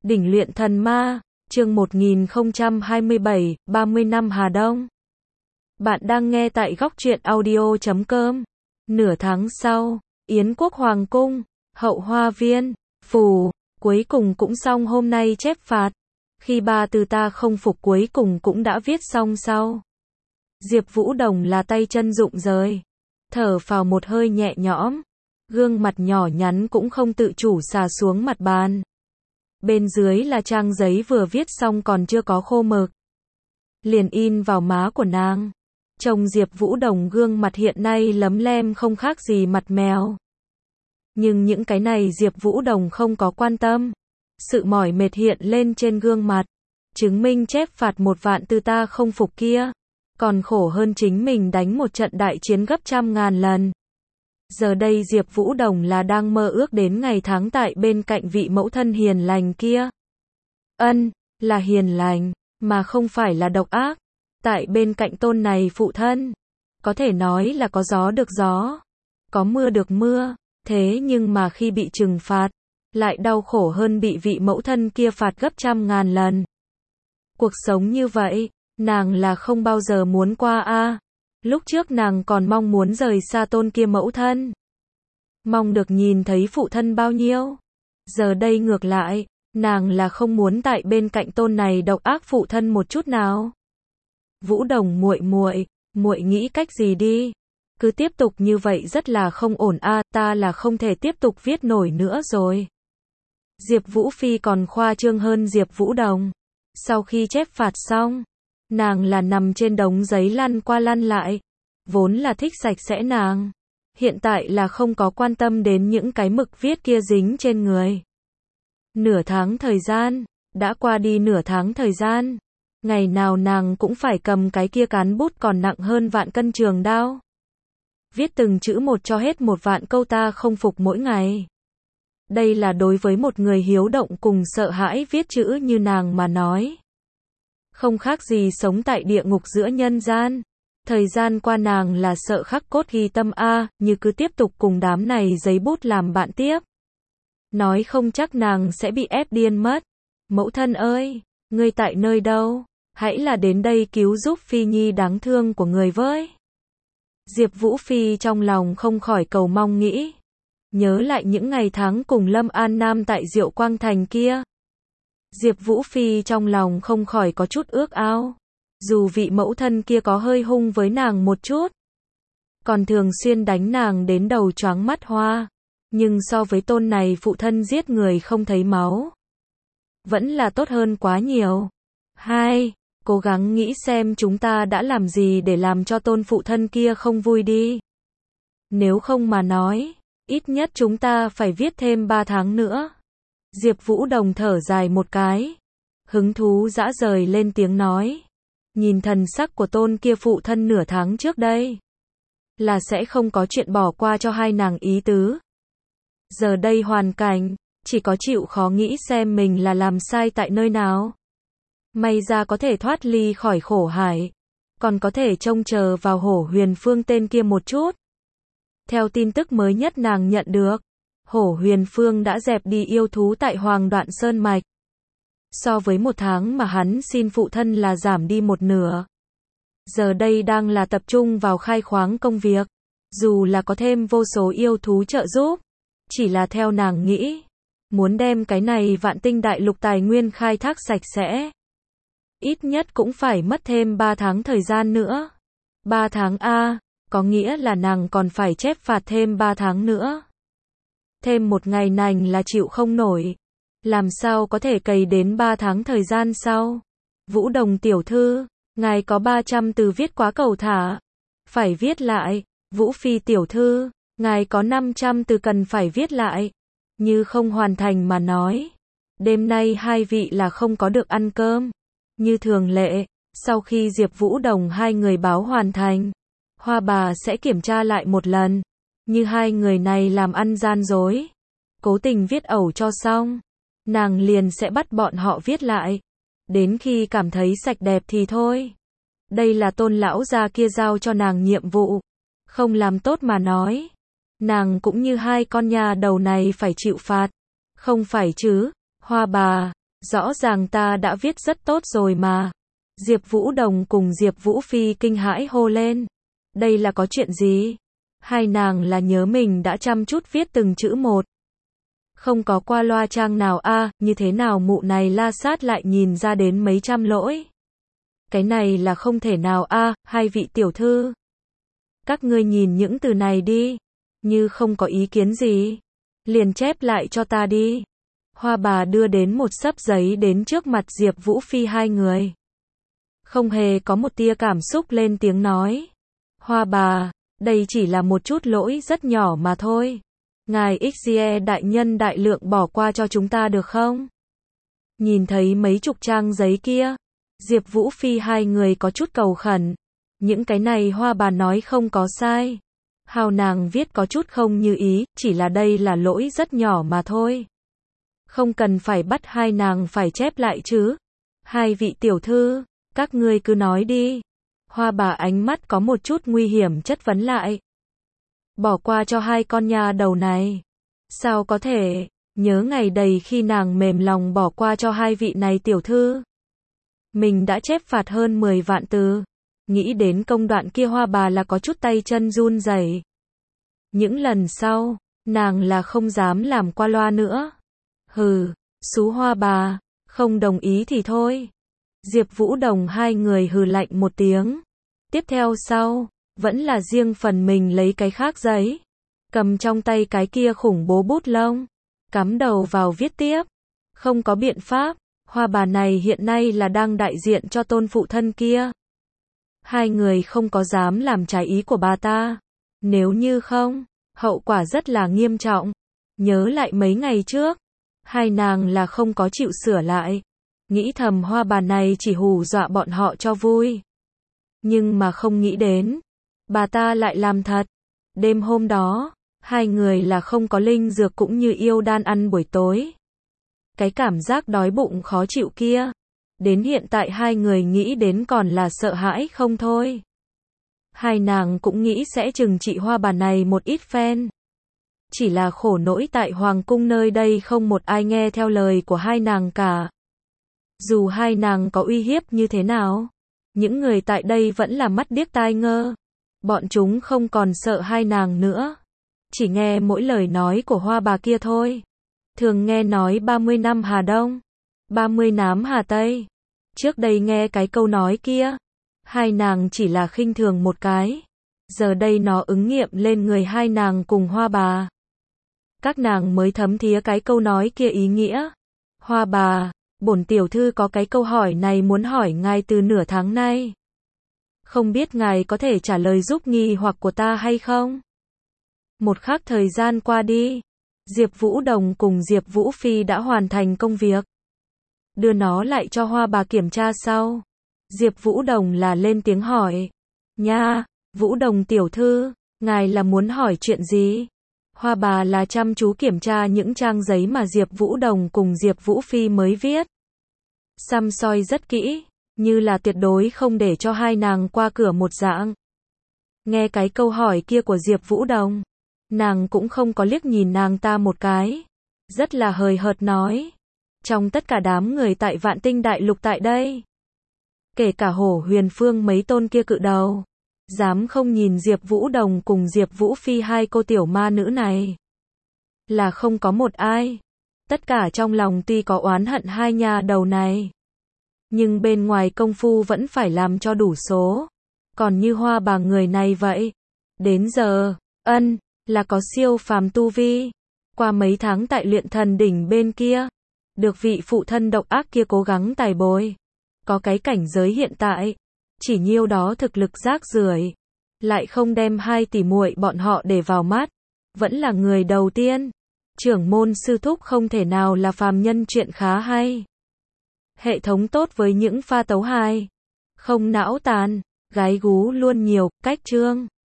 Đỉnh luyện thần ma, chương 1027, 30 năm Hà Đông. Bạn đang nghe tại góc truyện audio.com. Nửa tháng sau, Yến Quốc Hoàng Cung, Hậu Hoa Viên, Phủ, cuối cùng cũng xong hôm nay chép phạt. Khi ba từ ta không phục cuối cùng cũng đã viết xong sau. Diệp Vũ Đồng là tay chân rụng rời. Thở phào một hơi nhẹ nhõm. Gương mặt nhỏ nhắn cũng không tự chủ xà xuống mặt bàn. Bên dưới là trang giấy vừa viết xong còn chưa có khô mực. Liền in vào má của nàng. Trông Diệp Vũ Đồng gương mặt hiện nay lấm lem không khác gì mặt mèo. Nhưng những cái này Diệp Vũ Đồng không có quan tâm. Sự mỏi mệt hiện lên trên gương mặt. Chứng minh chép phạt 1 vạn từ ta không phục kia. Còn khổ hơn chính mình đánh một trận đại chiến gấp trăm ngàn lần. Giờ đây Diệp Vũ Đồng là đang mơ ước đến ngày tháng tại bên cạnh vị mẫu thân hiền lành kia. Là hiền lành, mà không phải là độc ác. Tại bên cạnh tôn này phụ thân. Có thể nói là có gió được gió. Có mưa được mưa. Thế nhưng mà khi bị trừng phạt, lại đau khổ hơn bị vị mẫu thân kia phạt gấp trăm ngàn lần. Cuộc sống như vậy, nàng là không bao giờ muốn qua a. Lúc trước nàng còn mong muốn rời xa tôn kia mẫu thân. Mong được nhìn thấy phụ thân bao nhiêu. Giờ đây ngược lại, nàng là không muốn tại bên cạnh tôn này độc ác phụ thân một chút nào. Vũ Đồng muội nghĩ cách gì đi. Cứ tiếp tục như vậy rất là không ổn a, ta là không thể tiếp tục viết nổi nữa rồi. Diệp Vũ Phi còn khoa trương hơn Diệp Vũ Đồng. Sau khi chép phạt xong, nàng là nằm trên đống giấy lăn qua lăn lại. Vốn là thích sạch sẽ nàng. Hiện tại là không có quan tâm đến những cái mực viết kia dính trên người. Nửa tháng thời gian, đã qua đi nửa tháng thời gian. Ngày nào nàng cũng phải cầm cái kia cán bút còn nặng hơn vạn cân trường đao. Viết từng chữ một cho hết 1 vạn câu ta không phục mỗi ngày. Đây là đối với một người hiếu động cùng sợ hãi viết chữ như nàng mà nói. Không khác gì sống tại địa ngục giữa nhân gian. Thời gian qua nàng là sợ khắc cốt ghi tâm a, như cứ tiếp tục cùng đám này giấy bút làm bạn tiếp. Nói không chắc nàng sẽ bị ép điên mất. Mẫu thân ơi, ngươi tại nơi đâu? Hãy là đến đây cứu giúp Phi Nhi đáng thương của người với. Diệp Vũ Phi trong lòng không khỏi cầu mong nghĩ. Nhớ lại những ngày tháng cùng Lâm An Nam tại Diệu Quang Thành kia. Diệp Vũ Phi trong lòng không khỏi có chút ước ao. Dù vị mẫu thân kia có hơi hung với nàng một chút. Còn thường xuyên đánh nàng đến đầu choáng mắt hoa. Nhưng so với tôn này phụ thân giết người không thấy máu. Vẫn là tốt hơn quá nhiều. 2. Cố gắng nghĩ xem chúng ta đã làm gì để làm cho tôn phụ thân kia không vui đi. Nếu không mà nói, ít nhất chúng ta phải viết thêm 3 tháng nữa. Diệp Vũ Đồng thở dài một cái. Hứng thú dã rời lên tiếng nói. Nhìn thần sắc của tôn kia phụ thân nửa tháng trước đây. Là sẽ không có chuyện bỏ qua cho hai nàng ý tứ. Giờ đây hoàn cảnh, chỉ có chịu khó nghĩ xem mình là làm sai tại nơi nào. May ra có thể thoát ly khỏi khổ hải. Còn có thể trông chờ vào Hổ Huyền Phương tên kia một chút. Theo tin tức mới nhất nàng nhận được, Hổ Huyền Phương đã dẹp đi yêu thú tại Hoàng Đoạn Sơn Mạch. So với 1 tháng mà hắn xin phụ thân là giảm đi 1/2. Giờ đây đang là tập trung vào khai khoáng công việc. Dù là có thêm vô số yêu thú trợ giúp. Chỉ là theo nàng nghĩ. Muốn đem cái này Vạn Tinh Đại Lục tài nguyên khai thác sạch sẽ. Ít nhất cũng phải mất thêm 3 tháng thời gian nữa. 3 tháng a, có nghĩa là nàng còn phải chép phạt thêm 3 tháng nữa. Thêm 1 ngày nành là chịu không nổi. Làm sao có thể cày đến 3 tháng thời gian sau? Vũ Đồng tiểu thư, ngài có 300 từ viết quá cầu thả. Phải viết lại. Vũ Phi tiểu thư, ngài có 500 từ cần phải viết lại. Như không hoàn thành mà nói. Đêm nay hai vị là không có được ăn cơm. Như thường lệ, sau khi Diệp Vũ Đồng hai người báo hoàn thành, Hoa bà sẽ kiểm tra lại một lần. Như hai người này làm ăn gian dối, cố tình viết ẩu cho xong, nàng liền sẽ bắt bọn họ viết lại. Đến khi cảm thấy sạch đẹp thì thôi. Đây là tôn lão gia kia giao cho nàng nhiệm vụ. Không làm tốt mà nói. Nàng cũng như hai con nhà đầu này phải chịu phạt. Không phải chứ, Hoa bà. Rõ ràng ta đã viết rất tốt rồi mà. Diệp Vũ Đồng cùng Diệp Vũ Phi kinh hãi hô lên. Đây là có chuyện gì? Hai nàng là nhớ mình đã chăm chút viết từng chữ một. Không có qua loa trang nào a, như thế nào mụ này la sát lại nhìn ra đến mấy trăm lỗi. Cái này là không thể nào a, hai vị tiểu thư. Các ngươi nhìn những từ này đi, như không có ý kiến gì, liền chép lại cho ta đi. Hoa bà đưa đến một xấp giấy đến trước mặt Diệp Vũ Phi hai người. Không hề có một tia cảm xúc lên tiếng nói. Hoa bà, đây chỉ là một chút lỗi rất nhỏ mà thôi. Ngài Xie đại nhân đại lượng bỏ qua cho chúng ta được không? Nhìn thấy mấy chục trang giấy kia, Diệp Vũ Phi hai người có chút cầu khẩn. Những cái này hoa bà nói không có sai. Hào nàng viết có chút không như ý, chỉ là đây là lỗi rất nhỏ mà thôi. Không cần phải bắt hai nàng phải chép lại chứ. Hai vị tiểu thư, các ngươi cứ nói đi. Hoa bà ánh mắt có một chút nguy hiểm chất vấn lại. Bỏ qua cho hai con nhà đầu này. Sao có thể, nhớ ngày đầy khi nàng mềm lòng bỏ qua cho hai vị này tiểu thư. Mình đã chép phạt hơn 10 vạn từ. Nghĩ đến công đoạn kia hoa bà là có chút tay chân run rẩy. Những lần sau, nàng là không dám làm qua loa nữa. Hừ, xú hoa bà, không đồng ý thì thôi. Diệp Vũ Đồng hai người hừ lạnh một tiếng. Tiếp theo sau, vẫn là riêng phần mình lấy cái khác giấy. Cầm trong tay cái kia khủng bố bút lông. Cắm đầu vào viết tiếp. Không có biện pháp, hoa bà này hiện nay là đang đại diện cho tôn phụ thân kia. Hai người không có dám làm trái ý của bà ta. Nếu như không, hậu quả rất là nghiêm trọng. Nhớ lại mấy ngày trước, hai nàng là không có chịu sửa lại. Nghĩ thầm hoa bà này chỉ hù dọa bọn họ cho vui. Nhưng mà không nghĩ đến, bà ta lại làm thật. Đêm hôm đó, hai người là không có linh dược cũng như yêu đan ăn buổi tối. Cái cảm giác đói bụng khó chịu kia, đến hiện tại hai người nghĩ đến còn là sợ hãi không thôi. Hai nàng cũng nghĩ sẽ trừng trị hoa bà này một ít phen. Chỉ là khổ nỗi tại hoàng cung nơi đây không một ai nghe theo lời của hai nàng cả. Dù hai nàng có uy hiếp như thế nào, những người tại đây vẫn là mắt điếc tai ngơ. Bọn chúng không còn sợ hai nàng nữa. Chỉ nghe mỗi lời nói của hoa bà kia thôi. Thường nghe nói 30 năm Hà Đông, 30 năm Hà Tây. Trước đây nghe cái câu nói kia, hai nàng chỉ là khinh thường một cái. Giờ đây nó ứng nghiệm lên người hai nàng cùng hoa bà. Các nàng mới thấm thía cái câu nói kia ý nghĩa. Hoa bà, bổn tiểu thư có cái câu hỏi này muốn hỏi ngài từ nửa tháng nay. Không biết ngài có thể trả lời giúp nghi hoặc của ta hay không? Một khắc thời gian qua đi, Diệp Vũ Đồng cùng Diệp Vũ Phi đã hoàn thành công việc. Đưa nó lại cho hoa bà kiểm tra sau. Diệp Vũ Đồng là lên tiếng hỏi. Nha, Vũ Đồng tiểu thư, ngài là muốn hỏi chuyện gì? Hoa bà là chăm chú kiểm tra những trang giấy mà Diệp Vũ Đồng cùng Diệp Vũ Phi mới viết. Săm soi rất kỹ, như là tuyệt đối không để cho hai nàng qua cửa một dạng. Nghe cái câu hỏi kia của Diệp Vũ Đồng, nàng cũng không có liếc nhìn nàng ta một cái. Rất là hời hợt nói. Trong tất cả đám người tại Vạn Tinh Đại Lục tại đây, kể cả Hổ Huyền Phương mấy tôn kia cự đầu, dám không nhìn Diệp Vũ Đồng cùng Diệp Vũ Phi hai cô tiểu ma nữ này, là không có một ai. Tất cả trong lòng tuy có oán hận hai nhà đầu này, nhưng bên ngoài công phu vẫn phải làm cho đủ số. Còn như hoa bà người này vậy, đến giờ, là có siêu phàm tu vi. Qua mấy tháng tại luyện thần đỉnh bên kia, được vị phụ thân độc ác kia cố gắng tài bồi. Có cái cảnh giới hiện tại, chỉ nhiêu đó thực lực rác rưởi, lại không đem hai tỷ muội bọn họ để vào mắt. Vẫn là người đầu tiên. Trưởng môn sư thúc không thể nào là phàm nhân chuyện khá hay. Hệ thống tốt với những pha tấu hài, không não tàn, gái gú luôn nhiều, cách chương.